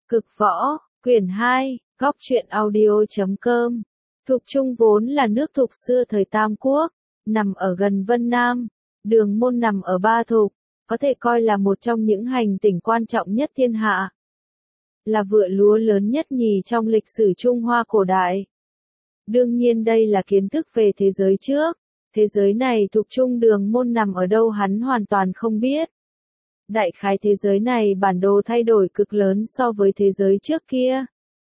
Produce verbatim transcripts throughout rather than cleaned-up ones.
Cực võ, quyển hai, góc truyện audio chấm com. Thục Trung vốn là nước Thục xưa thời Tam Quốc, nằm ở gần Vân Nam. Đường Môn nằm ở Ba Thục, có thể coi là một trong những hành tỉnh quan trọng nhất thiên hạ. Là vựa lúa lớn nhất nhì trong lịch sử Trung Hoa cổ đại. Đương nhiên đây là kiến thức về thế giới trước. Thế giới này Thục Trung Đường Môn nằm ở đâu hắn hoàn toàn không biết. Đại khái thế giới này bản đồ thay đổi cực lớn so với thế giới trước kia.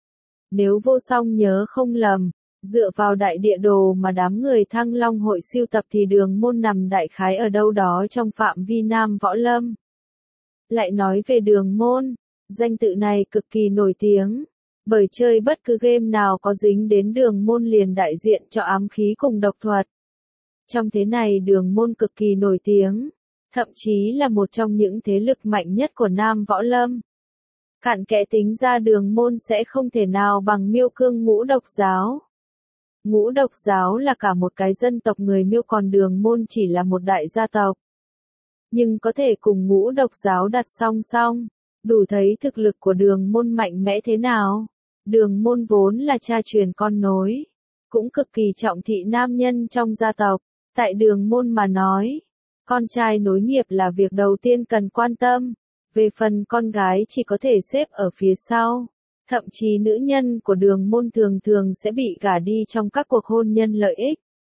Nếu Vô Song nhớ không lầm, dựa vào đại địa đồ mà đám người Thăng Long hội siêu tập thì Đường Môn nằm đại khái ở đâu đó trong phạm vi Nam Võ Lâm. Lại nói về Đường Môn, danh tự này cực kỳ nổi tiếng, bởi chơi bất cứ game nào có dính đến Đường Môn liền đại diện cho ám khí cùng độc thuật. Trong thế này Đường Môn cực kỳ nổi tiếng, thậm chí là một trong những thế lực mạnh nhất của Nam Võ Lâm. Cặn kẽ tính ra Đường Môn sẽ không thể nào bằng Miêu Cương Ngũ Độc Giáo. Ngũ Độc Giáo là cả một cái dân tộc người Miêu, còn Đường Môn chỉ là một đại gia tộc. Nhưng có thể cùng Ngũ Độc Giáo đặt song song, đủ thấy thực lực của Đường Môn mạnh mẽ thế nào. Đường Môn vốn là cha truyền con nối, cũng cực kỳ trọng thị nam nhân trong gia tộc. Tại Đường Môn mà nói, con trai nối nghiệp là việc đầu tiên cần quan tâm, về phần con gái chỉ có thể xếp ở phía sau. Thậm chí nữ nhân của Đường Môn thường thường sẽ bị gả đi trong các cuộc hôn nhân lợi ích.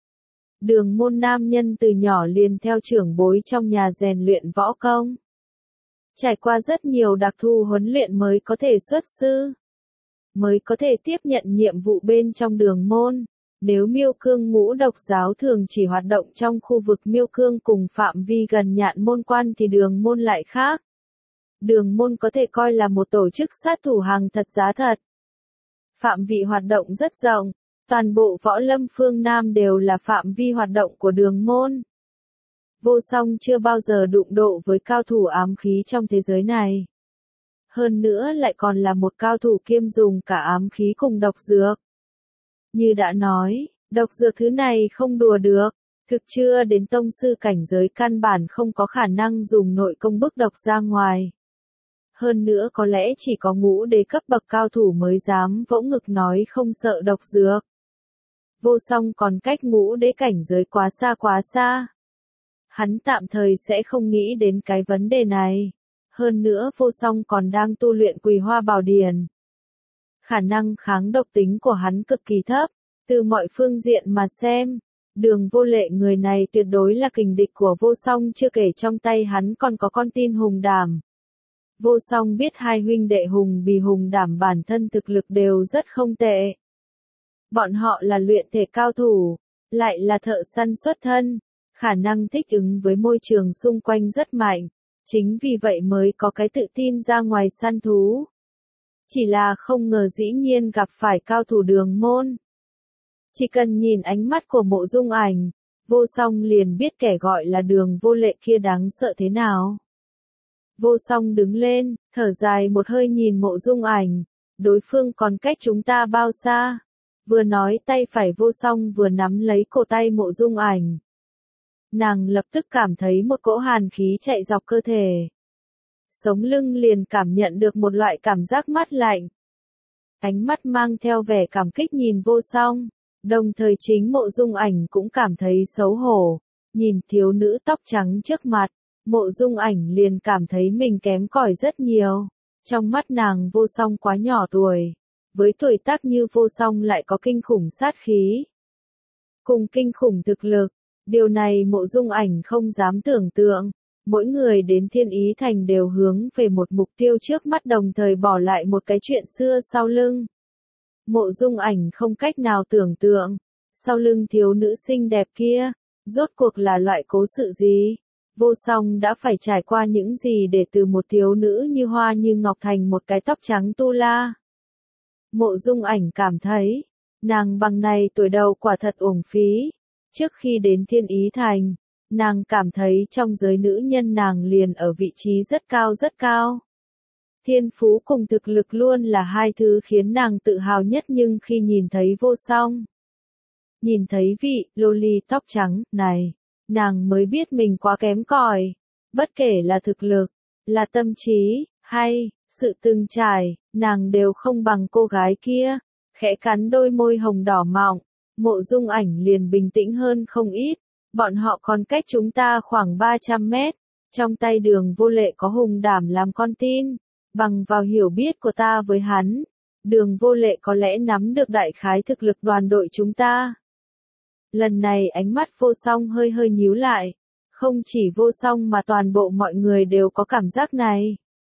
Đường Môn nam nhân từ nhỏ liền theo trưởng bối trong nhà rèn luyện võ công. Trải qua rất nhiều đặc thù huấn luyện mới có thể xuất sư, mới có thể tiếp nhận nhiệm vụ bên trong Đường Môn. Nếu Miêu Cương Ngũ Độc Giáo thường chỉ hoạt động trong khu vực Miêu Cương cùng phạm vi gần Nhạn Môn Quan thì Đường Môn lại khác. Đường Môn có thể coi là một tổ chức sát thủ hàng thật giá thật. Phạm vi hoạt động rất rộng, toàn bộ Võ Lâm phương Nam đều là phạm vi hoạt động của Đường Môn. Vô Song chưa bao giờ đụng độ với cao thủ ám khí trong thế giới này. Hơn nữa lại còn là một cao thủ kiêm dùng cả ám khí cùng độc dược. Như đã nói, độc dược thứ này không đùa được, thực chưa đến tông sư cảnh giới căn bản không có khả năng dùng nội công bức độc ra ngoài. Hơn nữa có lẽ chỉ có ngũ đế cấp bậc cao thủ mới dám vỗ ngực nói không sợ độc dược. Vô Song còn cách ngũ đế cảnh giới quá xa quá xa. Hắn tạm thời sẽ không nghĩ đến cái vấn đề này. Hơn nữa Vô Song còn đang tu luyện Quỳ Hoa Bảo Điển. Khả năng kháng độc tính của hắn cực kỳ thấp, từ mọi phương diện mà xem, Đường Vô Lệ người này tuyệt đối là kình địch của Vô Song, chưa kể trong tay hắn còn có con tin Hùng Đảm. Vô Song biết hai huynh đệ Hùng Bì Hùng Đảm bản thân thực lực đều rất không tệ. Bọn họ là luyện thể cao thủ, lại là thợ săn xuất thân, khả năng thích ứng với môi trường xung quanh rất mạnh, chính vì vậy mới có cái tự tin ra ngoài săn thú. Chỉ là không ngờ dĩ nhiên gặp phải cao thủ Đường Môn. Chỉ cần nhìn ánh mắt của Mộ Dung Ảnh, Vô Song liền biết kẻ gọi là Đường Vô Lệ kia đáng sợ thế nào. Vô Song đứng lên, thở dài một hơi nhìn Mộ Dung Ảnh, đối phương còn cách chúng ta bao xa. Vừa nói tay phải Vô Song vừa nắm lấy cổ tay Mộ Dung Ảnh. Nàng lập tức cảm thấy một cỗ hàn khí chạy dọc cơ thể. Sống lưng liền cảm nhận được một loại cảm giác mát lạnh. Ánh mắt mang theo vẻ cảm kích nhìn Vô Song, đồng thời chính Mộ Dung Ảnh cũng cảm thấy xấu hổ. Nhìn thiếu nữ tóc trắng trước mặt, Mộ Dung Ảnh liền cảm thấy mình kém cỏi rất nhiều. Trong mắt nàng Vô Song quá nhỏ tuổi, với tuổi tác như Vô Song lại có kinh khủng sát khí, cùng kinh khủng thực lực. Điều này Mộ Dung Ảnh không dám tưởng tượng. Mỗi người đến Thiên Ý Thành đều hướng về một mục tiêu trước mắt, đồng thời bỏ lại một cái chuyện xưa sau lưng. Mộ Dung Ảnh không cách nào tưởng tượng, sau lưng thiếu nữ xinh đẹp kia, rốt cuộc là loại cố sự gì? Vô Song đã phải trải qua những gì để từ một thiếu nữ như hoa như ngọc thành một cái tóc trắng tu la? Mộ Dung Ảnh cảm thấy, nàng bằng này tuổi đầu quả thật uổng phí. Trước khi đến Thiên Ý Thành, nàng cảm thấy trong giới nữ nhân nàng liền ở vị trí rất cao rất cao. Thiên phú cùng thực lực luôn là hai thứ khiến nàng tự hào nhất, nhưng khi nhìn thấy Vô Song, nhìn thấy vị loli tóc trắng này, nàng mới biết mình quá kém cỏi. Bất kể là thực lực, là tâm trí, Hay, sự từng trải, nàng đều không bằng cô gái kia, khẽ cắn đôi môi hồng đỏ mọng, Mộ Dung Ảnh liền bình tĩnh hơn không ít, bọn họ còn cách chúng ta khoảng ba trăm mét, trong tay Đường Vô Lệ có Hùng Đảm làm con tin, bằng vào hiểu biết của ta với hắn, Đường Vô Lệ có lẽ nắm được đại khái thực lực đoàn đội chúng ta. Lần này ánh mắt Vô Song hơi hơi nhíu lại, không chỉ Vô Song mà toàn bộ mọi người đều có cảm giác này.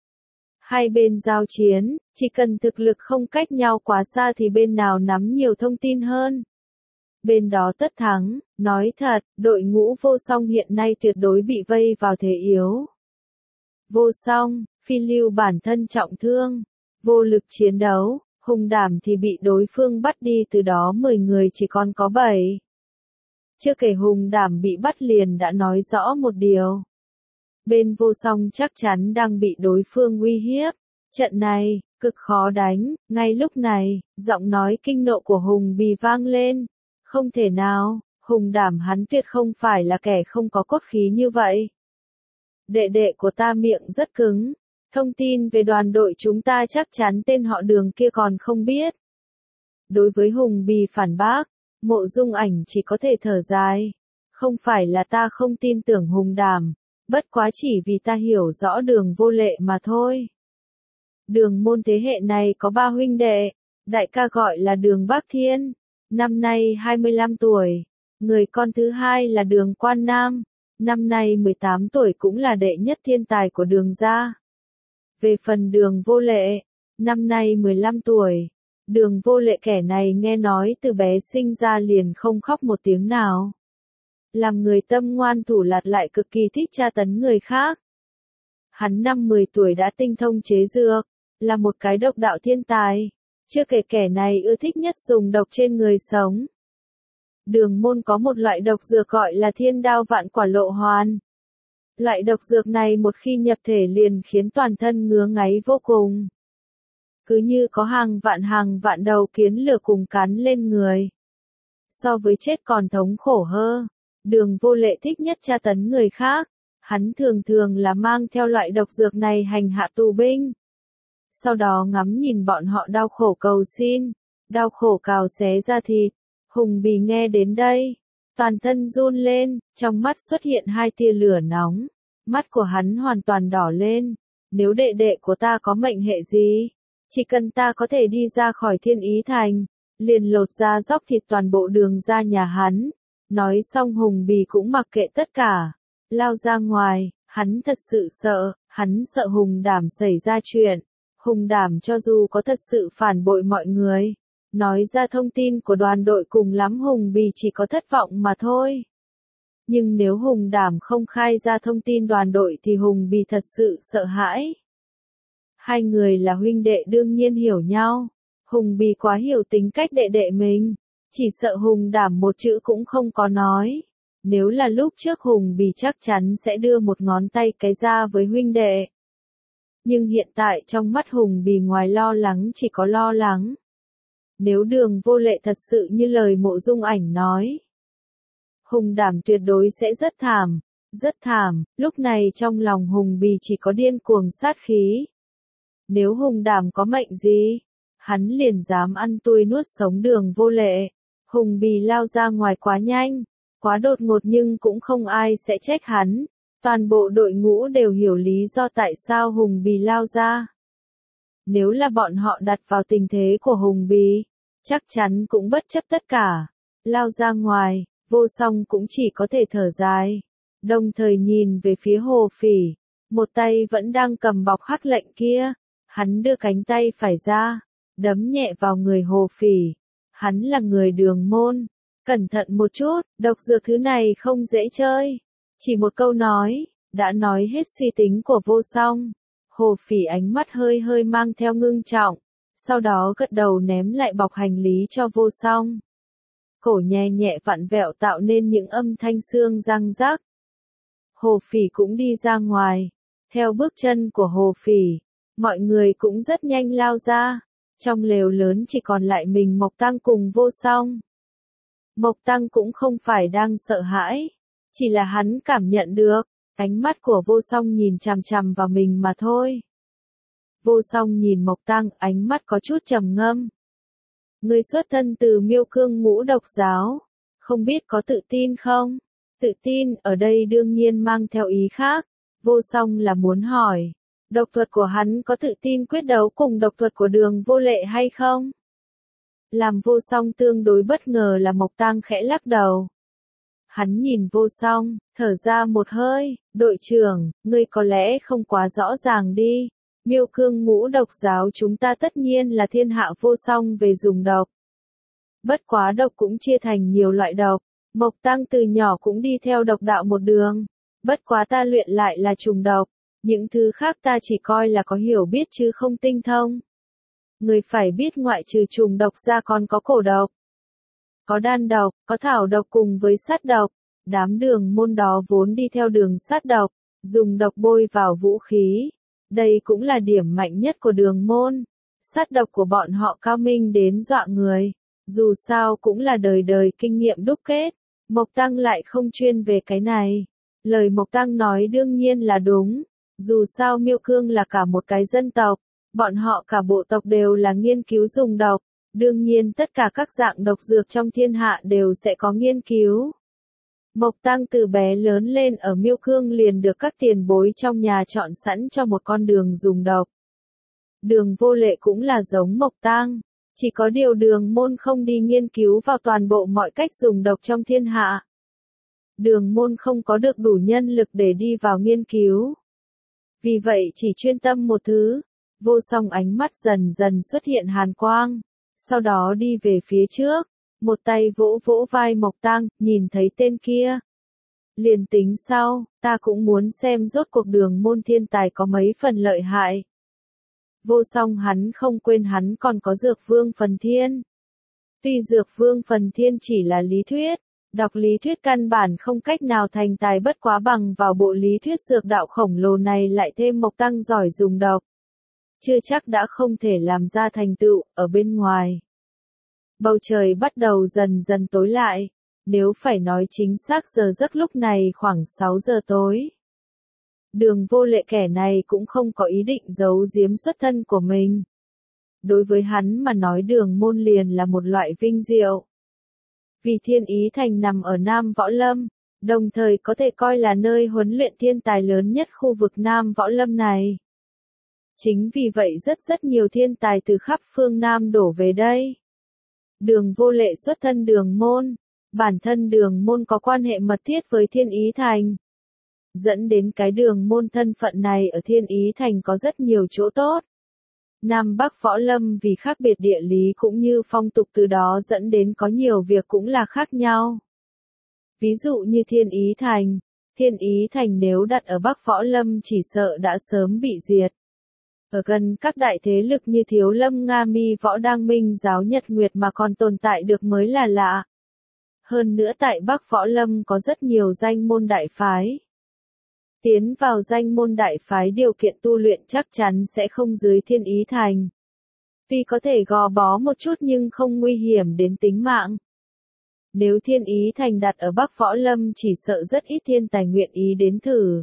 Hai bên giao chiến, chỉ cần thực lực không cách nhau quá xa thì bên nào nắm nhiều thông tin hơn. Bên đó tất thắng, nói thật, đội ngũ Vô Song hiện nay tuyệt đối bị vây vào thế yếu. Vô Song, Phi Lưu bản thân trọng thương, vô lực chiến đấu, Hùng Đảm thì bị đối phương bắt đi, từ đó mười người chỉ còn có bảy. Chưa kể Hùng Đảm bị bắt liền đã nói rõ một điều. Bên Vô Song chắc chắn đang bị đối phương uy hiếp. Trận này, cực khó đánh, ngay lúc này, giọng nói kinh nộ của Hùng Bì vang lên. Không thể nào, Hùng Đảm hắn tuyệt không phải là kẻ không có cốt khí như vậy. Đệ đệ của ta miệng rất cứng, thông tin về đoàn đội chúng ta chắc chắn tên họ Đường kia còn không biết. Đối với Hùng Bì phản bác, Mộ Dung Ảnh chỉ có thể thở dài. Không phải là ta không tin tưởng Hùng Đảm, bất quá chỉ vì ta hiểu rõ Đường Vô Lệ mà thôi. Đường môn thế hệ này có ba huynh đệ, đại ca gọi là Đường Bác Thiên, năm nay hai mươi lăm tuổi, người con thứ hai là Đường Quan Nam, năm nay mười tám tuổi, cũng là đệ nhất thiên tài của Đường gia. Về phần Đường Vô Lệ, năm nay mười lăm tuổi, Đường Vô Lệ kẻ này nghe nói từ bé sinh ra liền không khóc một tiếng nào. Làm người tâm ngoan thủ lạt lại cực kỳ thích tra tấn người khác. Hắn năm mười tuổi đã tinh thông chế dược, là một cái độc đạo thiên tài. Chưa kể kẻ này ưa thích nhất dùng độc trên người sống. Đường môn có một loại độc dược gọi là Thiên Đao Vạn Quả Lộ Hoàn. Loại độc dược này một khi nhập thể liền khiến toàn thân ngứa ngáy vô cùng. Cứ như có hàng vạn hàng vạn đầu kiến lửa cùng cắn lên người. So với chết còn thống khổ hơn. Đường Vô Lệ thích nhất tra tấn người khác. Hắn thường thường là mang theo loại độc dược này hành hạ tù binh. Sau đó ngắm nhìn bọn họ đau khổ cầu xin, đau khổ cào xé ra thịt. Hùng Bì nghe đến đây, toàn thân run lên, trong mắt xuất hiện hai tia lửa nóng. Mắt của hắn hoàn toàn đỏ lên. Nếu đệ đệ của ta có mệnh hệ gì, chỉ cần ta có thể đi ra khỏi Thiên Ý Thành, liền lột ra dóc thịt toàn bộ Đường ra nhà hắn. Nói xong Hùng Bì cũng mặc kệ tất cả, lao ra ngoài. Hắn thật sự sợ, hắn sợ Hùng Đảm xảy ra chuyện. Hùng Đảm cho dù có thật sự phản bội mọi người, nói ra thông tin của đoàn đội, cùng lắm Hùng Bì chỉ có thất vọng mà thôi. Nhưng nếu Hùng Đảm không khai ra thông tin đoàn đội thì Hùng Bì thật sự sợ hãi. Hai người là huynh đệ đương nhiên hiểu nhau. Hùng Bì quá hiểu tính cách đệ đệ mình, chỉ sợ Hùng Đảm một chữ cũng không có nói. Nếu là lúc trước Hùng Bì chắc chắn sẽ đưa một ngón tay cái ra với huynh đệ. Nhưng hiện tại trong mắt Hùng Bì ngoài lo lắng chỉ có lo lắng. Nếu Đường Vô Lệ thật sự như lời Mộ Dung Ảnh nói, Hùng Đảm tuyệt đối sẽ rất thảm, rất thảm. Lúc này trong lòng Hùng Bì chỉ có điên cuồng sát khí. Nếu Hùng Đảm có mệnh gì, hắn liền dám ăn tươi nuốt sống Đường Vô Lệ. Hùng Bì lao ra ngoài quá nhanh, quá đột ngột, nhưng cũng không ai sẽ trách hắn. Toàn bộ đội ngũ đều hiểu lý do tại sao Hùng Bì lao ra. Nếu là bọn họ đặt vào tình thế của Hùng Bì, chắc chắn cũng bất chấp tất cả, lao ra ngoài. Vô Song cũng chỉ có thể thở dài, đồng thời nhìn về phía Hồ Phỉ, một tay vẫn đang cầm bọc hắc lệnh kia. Hắn đưa cánh tay phải ra, đấm nhẹ vào người Hồ Phỉ. Hắn là người Đường môn, cẩn thận một chút, độc dược thứ này không dễ chơi. Chỉ một câu nói, đã nói hết suy tính của Vô Song. Hồ Phỉ ánh mắt hơi hơi mang theo ngưng trọng, sau đó gật đầu ném lại bọc hành lý cho Vô Song. Cổ nhẹ nhẹ vặn vẹo tạo nên những âm thanh xương răng rắc. Hồ Phỉ cũng đi ra ngoài. Theo bước chân của Hồ Phỉ, mọi người cũng rất nhanh lao ra. Trong lều lớn chỉ còn lại mình Mộc Tăng cùng Vô Song. Mộc Tăng cũng không phải đang sợ hãi, chỉ là hắn cảm nhận được ánh mắt của Vô Song nhìn chằm chằm vào mình mà thôi. Vô Song nhìn Mộc Tăng, ánh mắt có chút trầm ngâm. Ngươi xuất thân từ Miêu Cương Ngũ Độc giáo, không biết có tự tin không? Tự tin, ở đây đương nhiên mang theo ý khác. Vô Song là muốn hỏi, độc thuật của hắn có tự tin quyết đấu cùng độc thuật của Đường Vô Lệ hay không? Làm Vô Song tương đối bất ngờ là Mộc Tăng khẽ lắc đầu. Hắn nhìn Vô Song, thở ra một hơi, đội trưởng, ngươi có lẽ không quá rõ ràng đi. Miêu Cương Ngũ Độc giáo chúng ta tất nhiên là thiên hạ vô song về dùng độc. Bất quá độc cũng chia thành nhiều loại độc, Mộc Tăng từ nhỏ cũng đi theo độc đạo một đường. Bất quá ta luyện lại là trùng độc, những thứ khác ta chỉ coi là có hiểu biết chứ không tinh thông. Người phải biết ngoại trừ trùng độc ra còn có cổ độc, có đan độc, có thảo độc cùng với sát độc. Đám đường môn đó vốn đi theo đường sát độc, dùng độc bôi vào vũ khí. Đây cũng là điểm mạnh nhất của đường môn. Sát độc của bọn họ cao minh đến dọa người. Dù sao cũng là đời đời kinh nghiệm đúc kết. Mộc Tăng lại không chuyên về cái này. Lời Mộc Tăng nói đương nhiên là đúng. Dù sao Miêu Cương là cả một cái dân tộc. Bọn họ cả bộ tộc đều là nghiên cứu dùng độc. Đương nhiên tất cả các dạng độc dược trong thiên hạ đều sẽ có nghiên cứu. Mộc Tăng từ bé lớn lên ở Miêu Cương liền được các tiền bối trong nhà chọn sẵn cho một con đường dùng độc. Đường Vô Lệ cũng là giống Mộc Tăng, chỉ có điều đường môn không đi nghiên cứu vào toàn bộ mọi cách dùng độc trong thiên hạ. Đường môn không có được đủ nhân lực để đi vào nghiên cứu. Vì vậy chỉ chuyên tâm một thứ. Vô Song ánh mắt dần dần xuất hiện hàn quang, sau đó đi về phía trước. Một tay vỗ vỗ vai Mộc Tăng, nhìn thấy tên kia. Liền tính sau, ta cũng muốn xem rốt cuộc đường môn thiên tài có mấy phần lợi hại. Vô Song hắn không quên hắn còn có Dược Vương Phần Thiên. Tuy Dược Vương Phần Thiên chỉ là lý thuyết, đọc lý thuyết căn bản không cách nào thành tài, bất quá bằng vào bộ lý thuyết dược đạo khổng lồ này lại thêm Mộc Tăng giỏi dùng độc. Chưa chắc đã không thể làm ra thành tựu, ở bên ngoài. Bầu trời bắt đầu dần dần tối lại, nếu phải nói chính xác giờ giấc lúc này khoảng sáu giờ tối. Đường Vô Lệ kẻ này cũng không có ý định giấu giếm xuất thân của mình. Đối với hắn mà nói đường môn liền là một loại vinh diệu. Vì Thiên Ý Thành nằm ở Nam Võ Lâm, đồng thời có thể coi là nơi huấn luyện thiên tài lớn nhất khu vực Nam Võ Lâm này. Chính vì vậy rất rất nhiều thiên tài từ khắp phương Nam đổ về đây. Đường Vô Lệ xuất thân đường môn, bản thân đường môn có quan hệ mật thiết với Thiên Ý Thành. Dẫn đến cái đường môn thân phận này ở Thiên Ý Thành có rất nhiều chỗ tốt. Nam Bắc Võ Lâm vì khác biệt địa lý cũng như phong tục, từ đó dẫn đến có nhiều việc cũng là khác nhau. Ví dụ như Thiên Ý Thành, Thiên Ý Thành nếu đặt ở Bắc Võ Lâm chỉ sợ đã sớm bị diệt. Ở gần các đại thế lực như Thiếu Lâm, Nga Mi, Võ Đăng, Minh Giáo, Nhật Nguyệt mà còn tồn tại được mới là lạ. Hơn nữa tại Bắc Võ Lâm có rất nhiều danh môn đại phái. Tiến vào danh môn đại phái điều kiện tu luyện chắc chắn sẽ không dưới Thiên Ý Thành. Tuy có thể gò bó một chút nhưng không nguy hiểm đến tính mạng. Nếu Thiên Ý Thành đặt ở Bắc Võ Lâm chỉ sợ rất ít thiên tài nguyện ý đến thử.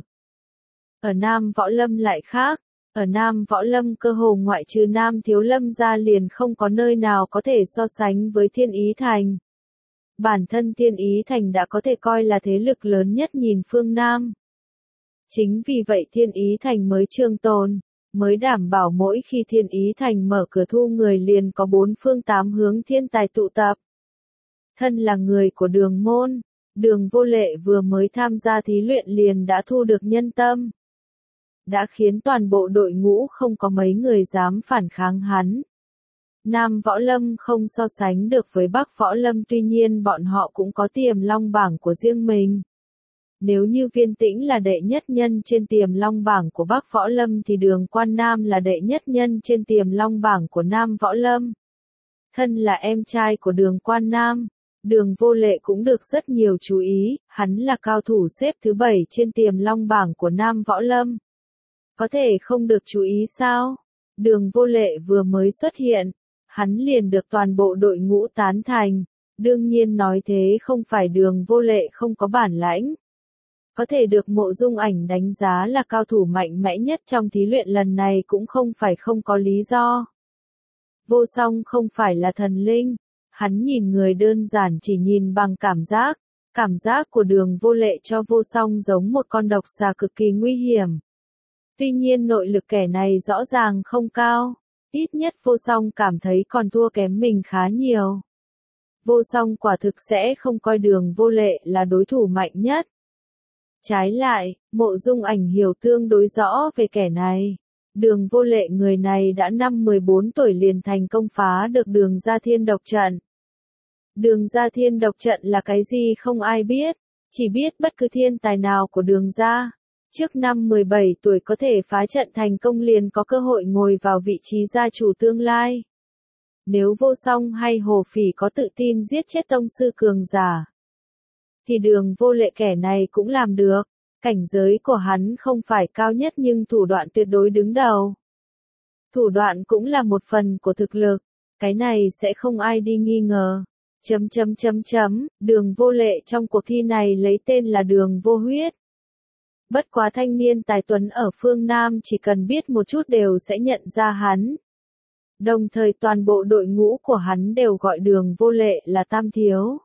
Ở Nam Võ Lâm lại khác. Ở Nam Võ Lâm cơ hồ ngoại trừ Nam Thiếu Lâm ra liền không có nơi nào có thể so sánh với Thiên Ý Thành. Bản thân Thiên Ý Thành đã có thể coi là thế lực lớn nhất nhìn phương Nam. Chính vì vậy Thiên Ý Thành mới trường tồn, mới đảm bảo mỗi khi Thiên Ý Thành mở cửa thu người liền có bốn phương tám hướng thiên tài tụ tập. Thân là người của đường môn, đường Vô Lệ vừa mới tham gia thí luyện liền đã thu được nhân tâm. Đã khiến toàn bộ đội ngũ không có mấy người dám phản kháng hắn. Nam Võ Lâm không so sánh được với Bắc Võ Lâm, tuy nhiên bọn họ cũng có Tiềm Long bảng của riêng mình. Nếu như Viên Tĩnh là đệ nhất nhân trên Tiềm Long bảng của Bắc Võ Lâm thì Đường Quan Nam là đệ nhất nhân trên Tiềm Long bảng của Nam Võ Lâm. Thân là em trai của Đường Quan Nam, Đường Vô Lệ cũng được rất nhiều chú ý, hắn là cao thủ xếp thứ bảy trên Tiềm Long bảng của Nam Võ Lâm. Có thể không được chú ý sao? Đường Vô Lệ vừa mới xuất hiện, hắn liền được toàn bộ đội ngũ tán thành. Đương nhiên nói thế không phải Đường Vô Lệ không có bản lãnh. Có thể được Mộ Dung Ảnh đánh giá là cao thủ mạnh mẽ nhất trong thí luyện lần này cũng không phải không có lý do. Vô Song không phải là thần linh, hắn nhìn người đơn giản chỉ nhìn bằng cảm giác, cảm giác của Đường Vô Lệ cho Vô Song giống một con độc xà cực kỳ nguy hiểm. Tuy nhiên nội lực kẻ này rõ ràng không cao, ít nhất Vô Song cảm thấy còn thua kém mình khá nhiều. Vô Song quả thực sẽ không coi Đường Vô Lệ là đối thủ mạnh nhất. Trái lại, Mộ Dung Ảnh hiểu tương đối rõ về kẻ này. Đường Vô Lệ người này đã năm mười bốn tuổi liền thành công phá được Đường Gia Thiên Độc Trận. Đường Gia Thiên Độc Trận là cái gì không ai biết, chỉ biết bất cứ thiên tài nào của Đường Gia, trước năm mười bảy tuổi có thể phá trận thành công liền có cơ hội ngồi vào vị trí gia chủ tương lai. Nếu Vô Song hay Hồ Phỉ có tự tin giết chết tông sư cường giả, thì Đường Vô Lệ kẻ này cũng làm được. Cảnh giới của hắn không phải cao nhất nhưng thủ đoạn tuyệt đối đứng đầu. Thủ đoạn cũng là một phần của thực lực, cái này sẽ không ai đi nghi ngờ. Chấm chấm chấm chấm, Đường Vô Lệ trong cuộc thi này lấy tên là Đường Vô Huyết. Bất quá thanh niên tài tuấn ở phương Nam chỉ cần biết một chút đều sẽ nhận ra hắn. Đồng thời toàn bộ đội ngũ của hắn đều gọi Đường Vô Lệ là Tam Thiếu.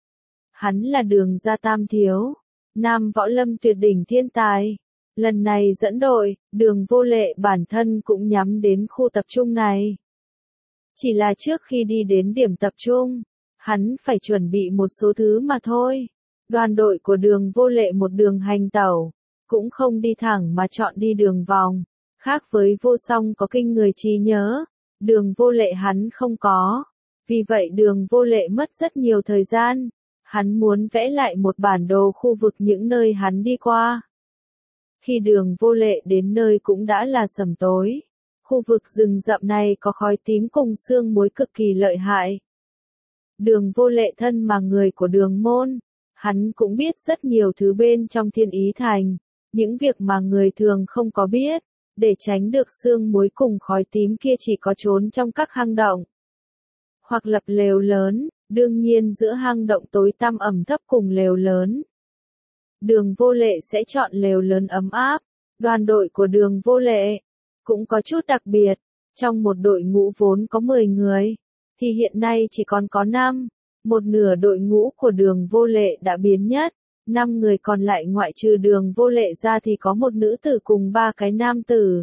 Hắn là Đường Gia Tam Thiếu, nam võ lâm tuyệt đỉnh thiên tài. Lần này dẫn đội, Đường Vô Lệ bản thân cũng nhắm đến khu tập trung này. Chỉ là trước khi đi đến điểm tập trung, hắn phải chuẩn bị một số thứ mà thôi. Đoàn đội của Đường Vô Lệ một đường hành tẩu, cũng không đi thẳng mà chọn đi đường vòng. Khác với Vô Song có kinh người trí nhớ, Đường Vô Lệ hắn không có. Vì vậy Đường Vô Lệ mất rất nhiều thời gian. Hắn muốn vẽ lại một bản đồ khu vực những nơi hắn đi qua. Khi Đường Vô Lệ đến nơi cũng đã là sẩm tối. Khu vực rừng rậm này có khói tím cùng sương muối cực kỳ lợi hại. Đường Vô Lệ thân mà người của Đường môn, hắn cũng biết rất nhiều thứ bên trong Thiên Ý Thành, những việc mà người thường không có biết. Để tránh được sương muối cùng khói tím kia chỉ có trốn trong các hang động, hoặc lập lều lớn. Đương nhiên giữa hang động tối tăm ẩm thấp cùng lều lớn, Đường Vô Lệ sẽ chọn lều lớn ấm áp. Đoàn đội của Đường Vô Lệ cũng có chút đặc biệt, trong một đội ngũ vốn có mười người, thì hiện nay chỉ còn có năm, một nửa đội ngũ của Đường Vô Lệ đã biến mất, năm người còn lại ngoại trừ Đường Vô Lệ ra thì có một nữ tử cùng ba cái nam tử.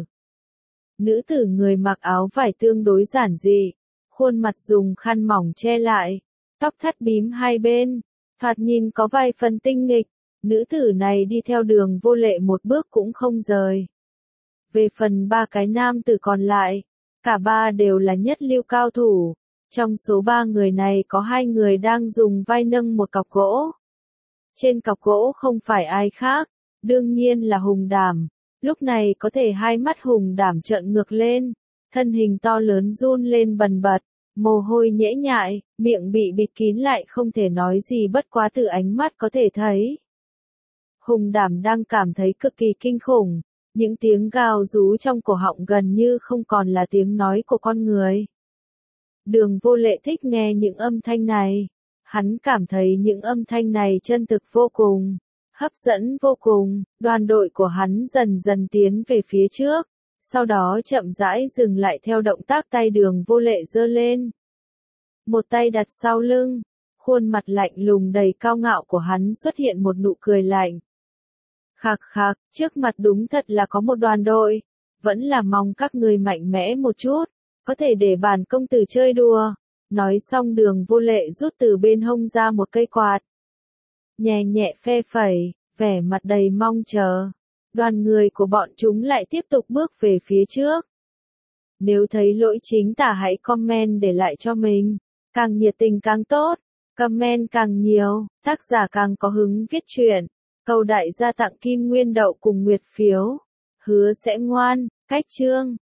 Nữ tử người mặc áo vải tương đối giản dị, khuôn mặt dùng khăn mỏng che lại, tóc thắt bím hai bên, thoạt nhìn có vài phần tinh nghịch. Nữ tử này đi theo Đường Vô Lệ một bước cũng không rời. Về phần ba cái nam tử còn lại, cả ba đều là nhất lưu cao thủ. Trong số ba người này có hai người đang dùng vai nâng một cọc gỗ. Trên cọc gỗ không phải ai khác, đương nhiên là Hùng Đảm. Lúc này có thể hai mắt Hùng Đảm trợn ngược lên, thân hình to lớn run lên bần bật. Mồ hôi nhễ nhại, miệng bị bịt kín lại không thể nói gì bất quá từ ánh mắt có thể thấy. Hùng Đảm đang cảm thấy cực kỳ kinh khủng, những tiếng gào rú trong cổ họng gần như không còn là tiếng nói của con người. Đường Vô Lệ thích nghe những âm thanh này, hắn cảm thấy những âm thanh này chân thực vô cùng, hấp dẫn vô cùng. Đoàn đội của hắn dần dần tiến về phía trước. Sau đó chậm rãi dừng lại theo động tác tay Đường Vô Lệ giơ lên. Một tay đặt sau lưng, khuôn mặt lạnh lùng đầy cao ngạo của hắn xuất hiện một nụ cười lạnh. Khạc khạc, trước mặt đúng thật là có một đoàn đội, vẫn là mong các người mạnh mẽ một chút, có thể để bản công tử chơi đùa. Nói xong Đường Vô Lệ rút từ bên hông ra một cây quạt. Nhẹ nhẹ phe phẩy, vẻ mặt đầy mong chờ. Đoàn người của bọn chúng lại tiếp tục bước về phía trước. Nếu thấy lỗi chính tả hãy comment để lại cho mình. Càng nhiệt tình càng tốt, comment càng nhiều, tác giả càng có hứng viết truyện. Cầu đại gia tặng kim nguyên đậu cùng nguyệt phiếu. Hứa sẽ ngoan, cách chương.